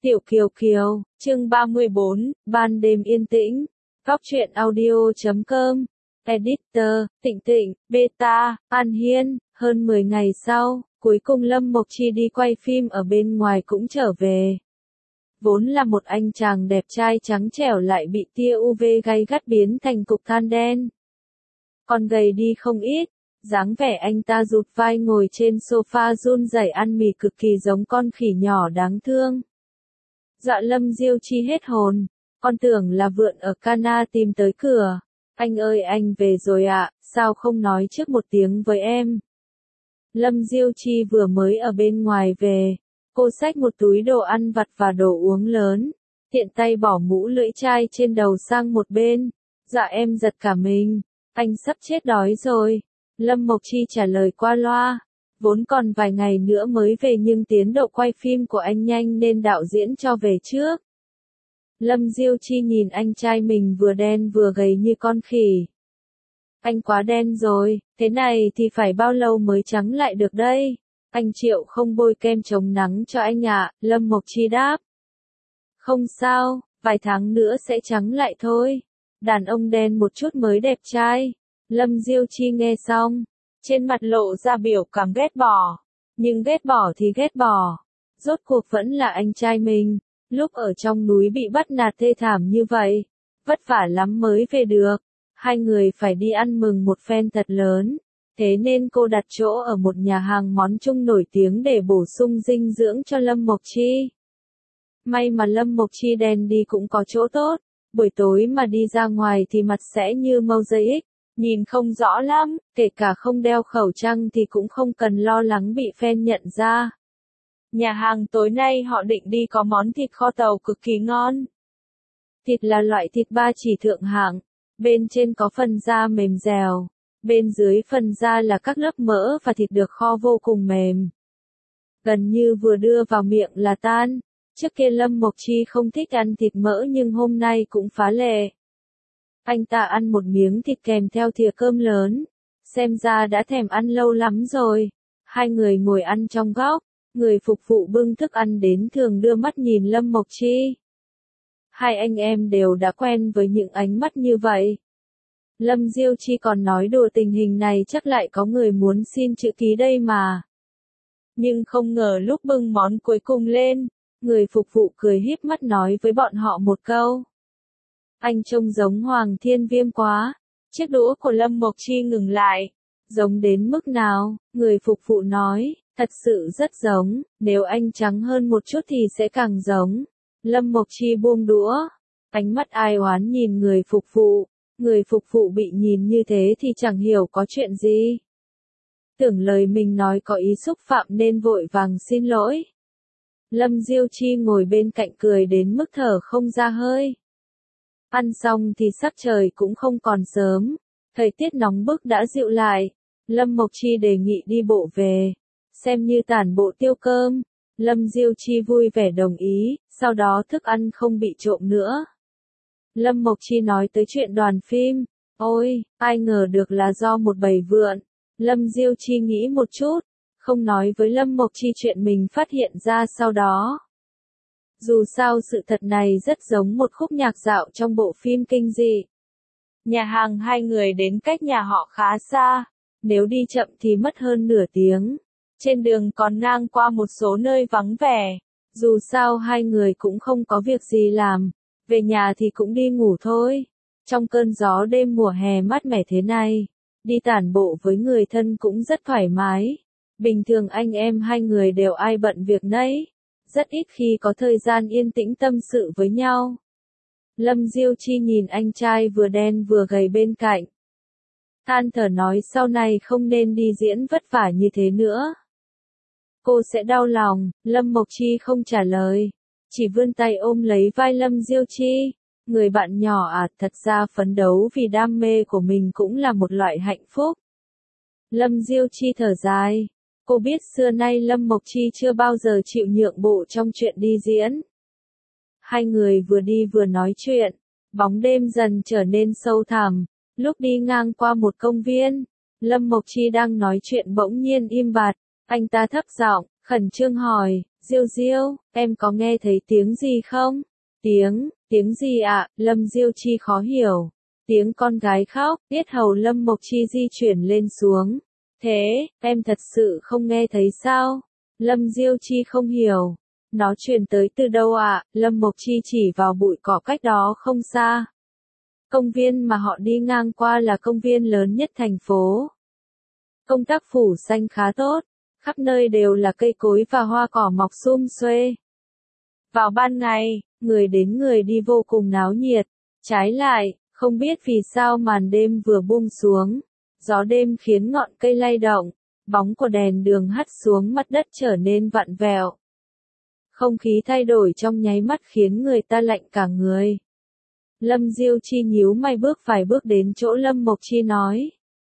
Tiểu Kiều Kiều, chương 34, ban đêm yên tĩnh. Góc truyện audio.com. Editor, Tịnh Tịnh, Beta, An Hiên. Hơn 10 ngày sau, cuối cùng Lâm Mộc Chi đi quay phim ở bên ngoài cũng trở về. Vốn là một anh chàng đẹp trai trắng trẻo lại bị tia UV gay gắt biến thành cục than đen. Còn gầy đi không ít, dáng vẻ anh ta rụt vai ngồi trên sofa run rẩy ăn mì cực kỳ giống con khỉ nhỏ đáng thương. Dọa Lâm Diêu Chi hết hồn, con tưởng là vượn ở Cana tìm tới cửa. Anh ơi anh về rồi ạ, sao không nói trước một tiếng với em? Lâm Diêu Chi vừa mới ở bên ngoài về, cô xách một túi đồ ăn vặt và đồ uống lớn, tiện tay bỏ mũ lưỡi chai trên đầu sang một bên. Dạ em giật cả mình, anh sắp chết đói rồi. Lâm Mộc Chi trả lời qua loa. Vốn còn vài ngày nữa mới về nhưng tiến độ quay phim của anh nhanh nên đạo diễn cho về trước. Lâm Diêu Chi nhìn anh trai mình vừa đen vừa gầy như con khỉ. Anh quá đen rồi, thế này thì phải bao lâu mới trắng lại được đây? Anh Triệu không bôi kem chống nắng cho anh ạ, Lâm Mộc Chi đáp. Không sao, vài tháng nữa sẽ trắng lại thôi. Đàn ông đen một chút mới đẹp trai. Lâm Diêu Chi nghe xong, trên mặt lộ ra biểu cảm ghét bỏ. Nhưng ghét bỏ thì ghét bỏ. Rốt cuộc vẫn là anh trai mình. Lúc ở trong núi bị bắt nạt thê thảm như vậy. Vất vả lắm mới về được. Hai người phải đi ăn mừng một phen thật lớn. Thế nên cô đặt chỗ ở một nhà hàng món Trung nổi tiếng để bổ sung dinh dưỡng cho Lâm Mộc Chi. May mà Lâm Mộc Chi đen đi cũng có chỗ tốt. Buổi tối mà đi ra ngoài thì mặt sẽ như mosaic. Nhìn không rõ lắm, kể cả không đeo khẩu trang thì cũng không cần lo lắng bị fan nhận ra. Nhà hàng tối nay họ định đi có món thịt kho tàu cực kỳ ngon. Thịt là loại thịt ba chỉ thượng hạng, bên trên có phần da mềm dẻo, bên dưới phần da là các lớp mỡ và thịt được kho vô cùng mềm. Gần như vừa đưa vào miệng là tan. Trước kia Lâm Mộc Chi không thích ăn thịt mỡ nhưng hôm nay cũng phá lệ. Anh ta ăn một miếng thịt kèm theo thìa cơm lớn. Xem ra đã thèm ăn lâu lắm rồi. Hai người ngồi ăn trong góc. Người phục vụ bưng thức ăn đến thường đưa mắt nhìn Lâm Mộc Chi. Hai anh em đều đã quen với những ánh mắt như vậy. Lâm Diêu Chi còn nói đùa tình hình này chắc lại có người muốn xin chữ ký đây mà. Nhưng không ngờ lúc bưng món cuối cùng lên, người phục vụ cười híp mắt nói với bọn họ một câu. Anh trông giống Hoàng Thiên Viêm quá. Chiếc đũa của Lâm Mộc Chi ngừng lại. Giống đến mức nào? Người phục vụ nói, thật sự rất giống, nếu anh trắng hơn một chút thì sẽ càng giống. Lâm Mộc Chi buông đũa. Ánh mắt ai oán nhìn người phục vụ. Người phục vụ bị nhìn như thế thì chẳng hiểu có chuyện gì. Tưởng lời mình nói có ý xúc phạm nên vội vàng xin lỗi. Lâm Diêu Chi ngồi bên cạnh cười đến mức thở không ra hơi. Ăn xong thì sắc trời cũng không còn sớm, thời tiết nóng bức đã dịu lại. Lâm Mộc Chi đề nghị đi bộ về, xem như tản bộ tiêu cơm. Lâm Diêu Chi vui vẻ đồng ý, sau đó thức ăn không bị trộm nữa. Lâm Mộc Chi nói tới chuyện đoàn phim, ôi, ai ngờ được là do một bầy vượn. Lâm Diêu Chi nghĩ một chút, không nói với Lâm Mộc Chi chuyện mình phát hiện ra sau đó. Dù sao sự thật này rất giống một khúc nhạc dạo trong bộ phim kinh dị. Nhà hàng hai người đến cách nhà họ khá xa, nếu đi chậm thì mất hơn nửa tiếng. Trên đường còn ngang qua một số nơi vắng vẻ. Dù sao hai người cũng không có việc gì làm, về nhà thì cũng đi ngủ thôi. Trong cơn gió đêm mùa hè mát mẻ thế này, đi tản bộ với người thân cũng rất thoải mái. Bình thường anh em hai người đều ai bận việc nấy. Rất ít khi có thời gian yên tĩnh tâm sự với nhau. Lâm Diêu Chi nhìn anh trai vừa đen vừa gầy bên cạnh. Than thở nói sau này không nên đi diễn vất vả như thế nữa. Cô sẽ đau lòng. Lâm Mộc Chi không trả lời, chỉ vươn tay ôm lấy vai Lâm Diêu Chi. Người bạn nhỏ à, thật ra phấn đấu vì đam mê của mình cũng là một loại hạnh phúc. Lâm Diêu Chi thở dài. Cô biết xưa nay Lâm Mộc Chi chưa bao giờ chịu nhượng bộ trong chuyện đi diễn. Hai người vừa đi vừa nói chuyện, bóng đêm dần trở nên sâu thẳm. Lúc đi ngang qua một công viên, Lâm Mộc Chi đang nói chuyện bỗng nhiên im bặt. Anh ta thấp giọng, khẩn trương hỏi, Diêu Diêu, em có nghe thấy tiếng gì không? Tiếng gì ạ? Lâm Diêu Chi khó hiểu. Tiếng con gái khóc, yết hầu Lâm Mộc Chi di chuyển lên xuống. Thế, em thật sự không nghe thấy sao? Lâm Diêu Chi không hiểu. Nó truyền tới từ đâu ạ? Lâm Mộc Chi chỉ vào bụi cỏ cách đó không xa. Công viên mà họ đi ngang qua là công viên lớn nhất thành phố. Công tác phủ xanh khá tốt, khắp nơi đều là cây cối và hoa cỏ mọc sum xuê. Vào ban ngày, người đến người đi vô cùng náo nhiệt. Trái lại, không biết vì sao màn đêm vừa buông xuống, gió đêm khiến ngọn cây lay động, bóng của đèn đường hắt xuống mặt đất trở nên vặn vẹo. Không khí thay đổi trong nháy mắt khiến người ta lạnh cả người. Lâm Diêu Chi nhíu mày bước vài bước đến chỗ Lâm Mộc Chi nói.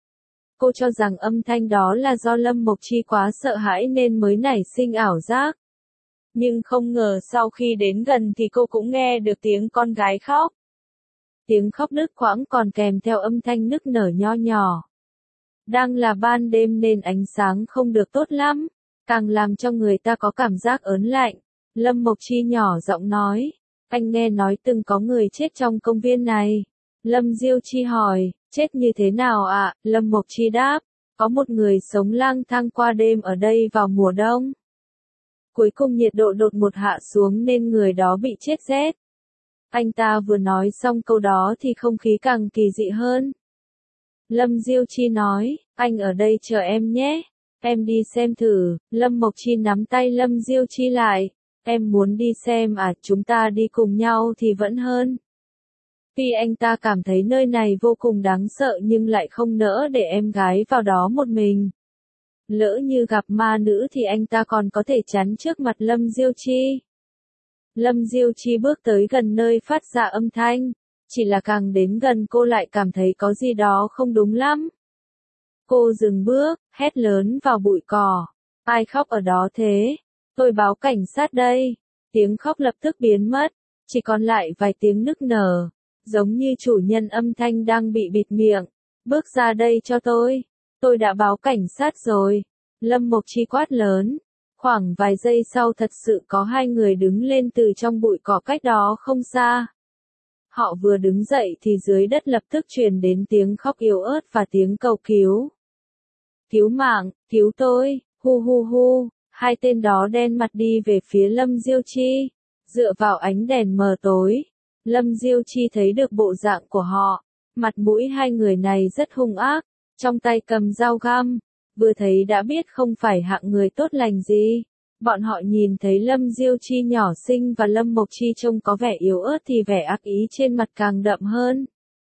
Cô cho rằng âm thanh đó là do Lâm Mộc Chi quá sợ hãi nên mới nảy sinh ảo giác. Nhưng không ngờ sau khi đến gần thì cô cũng nghe được tiếng con gái khóc. Tiếng khóc đứt quãng còn kèm theo âm thanh nức nở nho nhỏ. Đang là ban đêm nên ánh sáng không được tốt lắm, càng làm cho người ta có cảm giác ớn lạnh. Lâm Mộc Chi nhỏ giọng nói, anh nghe nói từng có người chết trong công viên này. Lâm Diêu Chi hỏi, chết như thế nào ạ? Lâm Mộc Chi đáp, có một người sống lang thang qua đêm ở đây vào mùa đông. Cuối cùng nhiệt độ đột ngột hạ xuống nên người đó bị chết rét. Anh ta vừa nói xong câu đó thì không khí càng kỳ dị hơn. Lâm Diêu Chi nói, anh ở đây chờ em nhé, em đi xem thử. Lâm Mộc Chi nắm tay Lâm Diêu Chi lại, em muốn đi xem à? Chúng ta đi cùng nhau thì vẫn hơn. Vì anh ta cảm thấy nơi này vô cùng đáng sợ nhưng lại không nỡ để em gái vào đó một mình. Lỡ như gặp ma nữ thì anh ta còn có thể chắn trước mặt Lâm Diêu Chi. Lâm Diêu Chi bước tới gần nơi phát ra âm thanh, chỉ là càng đến gần cô lại cảm thấy có gì đó không đúng lắm. Cô dừng bước, hét lớn vào bụi cỏ. Ai khóc ở đó thế? Tôi báo cảnh sát đây. Tiếng khóc lập tức biến mất, chỉ còn lại vài tiếng nức nở, giống như chủ nhân âm thanh đang bị bịt miệng. Bước ra đây cho tôi đã báo cảnh sát rồi. Lâm Mộc Chi quát lớn. Khoảng vài giây sau thật sự có hai người đứng lên từ trong bụi cỏ cách đó không xa. Họ vừa đứng dậy thì dưới đất lập tức truyền đến tiếng khóc yếu ớt và tiếng cầu cứu. Cứu mạng, cứu tôi, hu hu hu. Hai tên đó đen mặt đi về phía Lâm Diêu Chi. Dựa vào ánh đèn mờ tối, Lâm Diêu Chi thấy được bộ dạng của họ. Mặt mũi hai người này rất hung ác, trong tay cầm dao găm. Vừa thấy đã biết không phải hạng người tốt lành gì. Bọn họ nhìn thấy Lâm Diêu Chi nhỏ xinh và Lâm Mộc Chi trông có vẻ yếu ớt thì vẻ ác ý trên mặt càng đậm hơn.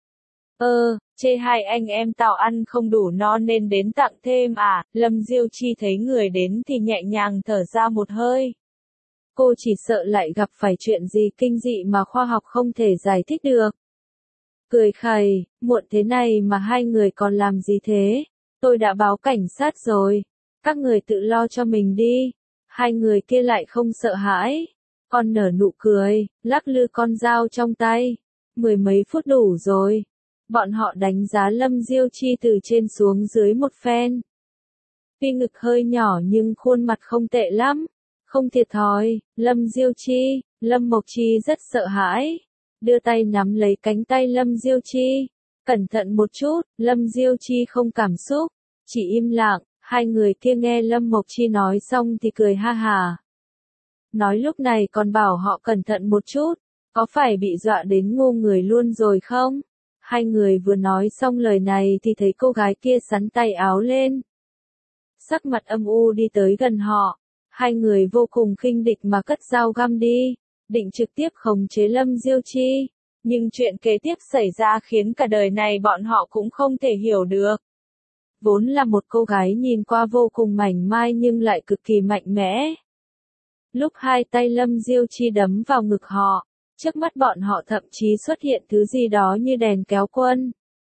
Chê hai anh em tao ăn không đủ no nên đến tặng thêm à? Lâm Diêu Chi thấy người đến thì nhẹ nhàng thở ra một hơi. Cô chỉ sợ lại gặp phải chuyện gì kinh dị mà khoa học không thể giải thích được. Cười khẩy, muộn thế này mà hai người còn làm gì thế? Tôi đã báo cảnh sát rồi. Các người tự lo cho mình đi. Hai người kia lại không sợ hãi. Còn nở nụ cười, lắc lư con dao trong tay. 10 mấy phút đủ rồi. Bọn họ đánh giá Lâm Diêu Chi từ trên xuống dưới một phen. Tuy ngực hơi nhỏ nhưng khuôn mặt không tệ lắm. Không thiệt thòi. Lâm Diêu Chi, Lâm Mộc Chi rất sợ hãi. Đưa tay nắm lấy cánh tay Lâm Diêu Chi. Cẩn thận một chút. Lâm Diêu Chi không cảm xúc, chỉ im lặng. Hai người kia nghe Lâm Mộc Chi nói xong thì cười ha hà. Nói lúc này còn bảo họ cẩn thận một chút, có phải bị dọa đến ngu người luôn rồi không? Hai người vừa nói xong lời này thì thấy cô gái kia xắn tay áo lên. Sắc mặt âm u đi tới gần họ. Hai người vô cùng khinh địch mà cất dao găm đi, định trực tiếp khống chế Lâm Diêu Chi. Nhưng chuyện kế tiếp xảy ra khiến cả đời này bọn họ cũng không thể hiểu được. Vốn là một cô gái nhìn qua vô cùng mảnh mai nhưng lại cực kỳ mạnh mẽ. Lúc hai tay Lâm Diêu Chi đấm vào ngực họ, trước mắt bọn họ thậm chí xuất hiện thứ gì đó như đèn kéo quân.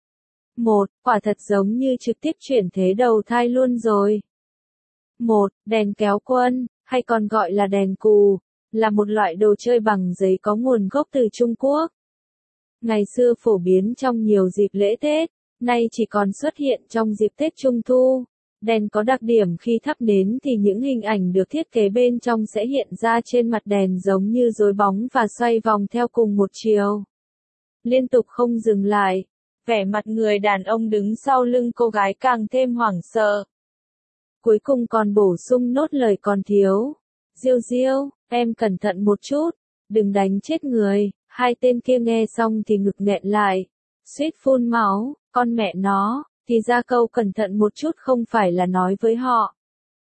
Quả thật giống như trực tiếp chuyển thế đầu thai luôn rồi. Đèn kéo quân, hay còn gọi là đèn cù, là một loại đồ chơi bằng giấy có nguồn gốc từ Trung Quốc. Ngày xưa phổ biến trong nhiều dịp lễ Tết, nay chỉ còn xuất hiện trong dịp Tết Trung Thu. Đèn có đặc điểm khi thắp nến thì những hình ảnh được thiết kế bên trong sẽ hiện ra trên mặt đèn giống như rối bóng và xoay vòng theo cùng một chiều. Liên tục không dừng lại. Vẻ mặt người đàn ông đứng sau lưng cô gái càng thêm hoảng sợ. Cuối cùng còn bổ sung nốt lời còn thiếu. Diêu Diêu, em cẩn thận một chút, đừng đánh chết người. Hai tên kia nghe xong thì ngực nghẹn lại, suýt phun máu, con mẹ nó, thì ra câu cẩn thận một chút không phải là nói với họ.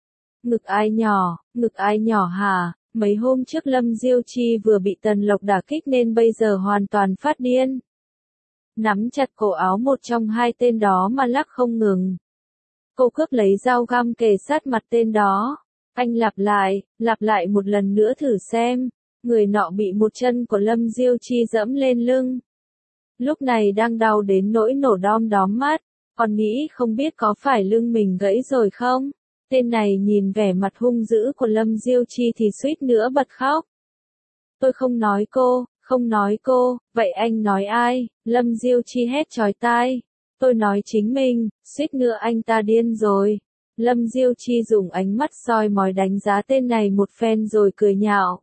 Ngực ai nhỏ hả? Mấy hôm trước Lâm Diêu Chi vừa bị Tần Lộc đả kích nên bây giờ hoàn toàn phát điên. Nắm chặt cổ áo một trong hai tên đó mà lắc không ngừng. Cô cướp lấy dao găm kề sát mặt tên đó. Anh lặp lại một lần nữa thử xem. Người nọ bị một chân của Lâm Diêu Chi dẫm lên lưng. Lúc này đang đau đến nỗi nổ đom đóm mắt, còn nghĩ không biết có phải lưng mình gãy rồi không. Tên này nhìn vẻ mặt hung dữ của Lâm Diêu Chi thì suýt nữa bật khóc. Tôi không nói cô, vậy anh nói ai? Lâm Diêu Chi hét chói tai. Tôi nói chính mình, suýt nữa anh ta điên rồi. Lâm Diêu Chi dùng ánh mắt soi mói đánh giá tên này một phen rồi cười nhạo.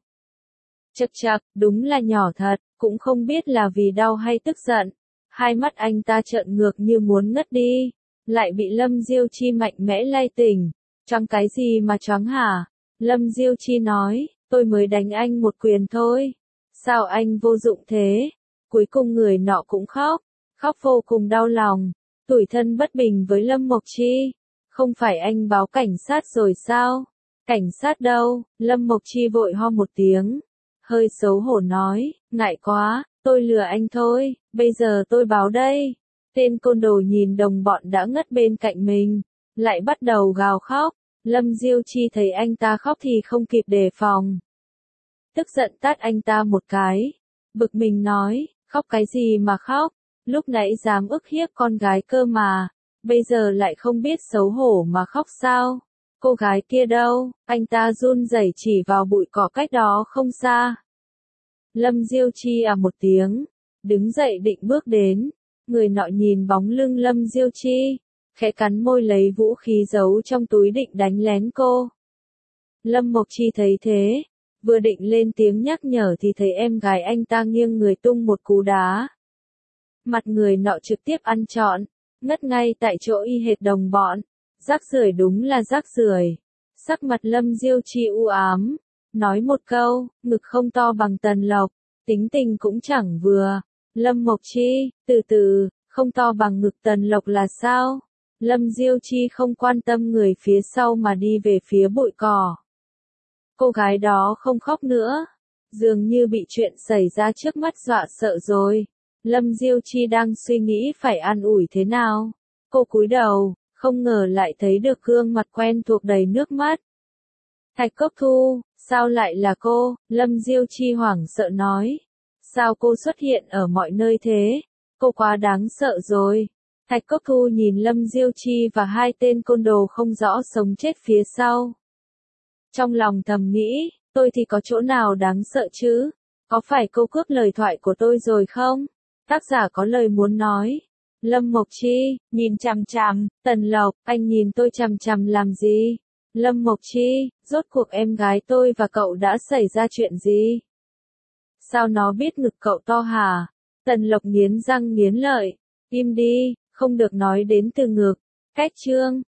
Chậc, đúng là nhỏ thật, cũng không biết là vì đau hay tức giận. Hai mắt anh ta trợn ngược như muốn ngất đi, lại bị Lâm Diêu Chi mạnh mẽ lay tỉnh. Choáng cái gì mà choáng hả? Lâm Diêu Chi nói, tôi mới đánh anh một quyền thôi. Sao anh vô dụng thế? Cuối cùng người nọ cũng khóc vô cùng đau lòng, tủi thân bất bình với Lâm Mộc Chi. Không phải anh báo cảnh sát rồi sao? Cảnh sát đâu? Lâm Mộc Chi vội ho một tiếng, hơi xấu hổ nói, ngại quá, tôi lừa anh thôi, bây giờ tôi báo đây. Tên côn đồ nhìn đồng bọn đã ngất bên cạnh mình, lại bắt đầu gào khóc. Lâm Diêu Chi thấy anh ta khóc thì không kịp đề phòng. Tức giận tát anh ta một cái, bực mình nói, khóc cái gì mà khóc, lúc nãy dám ức hiếp con gái cơ mà, bây giờ lại không biết xấu hổ mà khóc sao? Cô gái kia đâu? Anh ta run rẩy chỉ vào bụi cỏ cách đó không xa. Lâm Diêu Chi một tiếng, đứng dậy định bước đến, người nọ nhìn bóng lưng Lâm Diêu Chi, khẽ cắn môi lấy vũ khí giấu trong túi định đánh lén cô. Lâm Mộc Chi thấy thế, vừa định lên tiếng nhắc nhở thì thấy em gái anh ta nghiêng người tung một cú đá. Mặt người nọ trực tiếp ăn trọn, ngất ngay tại chỗ y hệt đồng bọn. Rác rưởi, đúng là rác rưởi. Sắc mặt Lâm Diêu Chi u ám, nói một câu, ngực không to bằng Tần Lộc, tính tình cũng chẳng vừa. Lâm Mộc Chi, từ từ, không to bằng ngực Tần Lộc là sao? Lâm Diêu Chi không quan tâm người phía sau mà đi về phía bụi cỏ. Cô gái đó không khóc nữa, dường như bị chuyện xảy ra trước mắt dọa sợ rồi. Lâm Diêu Chi đang suy nghĩ phải an ủi thế nào. Cô cúi đầu, không ngờ lại thấy được gương mặt quen thuộc đầy nước mắt. Thạch Cốc Thu, sao lại là cô? Lâm Diêu Chi hoảng sợ nói. Sao cô xuất hiện ở mọi nơi thế? Cô quá đáng sợ rồi. Thạch Cốc Thu nhìn Lâm Diêu Chi và hai tên côn đồ không rõ sống chết phía sau. Trong lòng thầm nghĩ, tôi thì có chỗ nào đáng sợ chứ? Có phải cô cướp lời thoại của tôi rồi không? Tác giả có lời muốn nói. Lâm Mộc Chi, nhìn chằm chằm, Tần Lộc, anh nhìn tôi chằm chằm làm gì? Lâm Mộc Chi, rốt cuộc em gái tôi và cậu đã xảy ra chuyện gì? Sao nó biết ngực cậu to hả? Tần Lộc nghiến răng nghiến lợi, im đi, không được nói đến từ ngực. Cách chương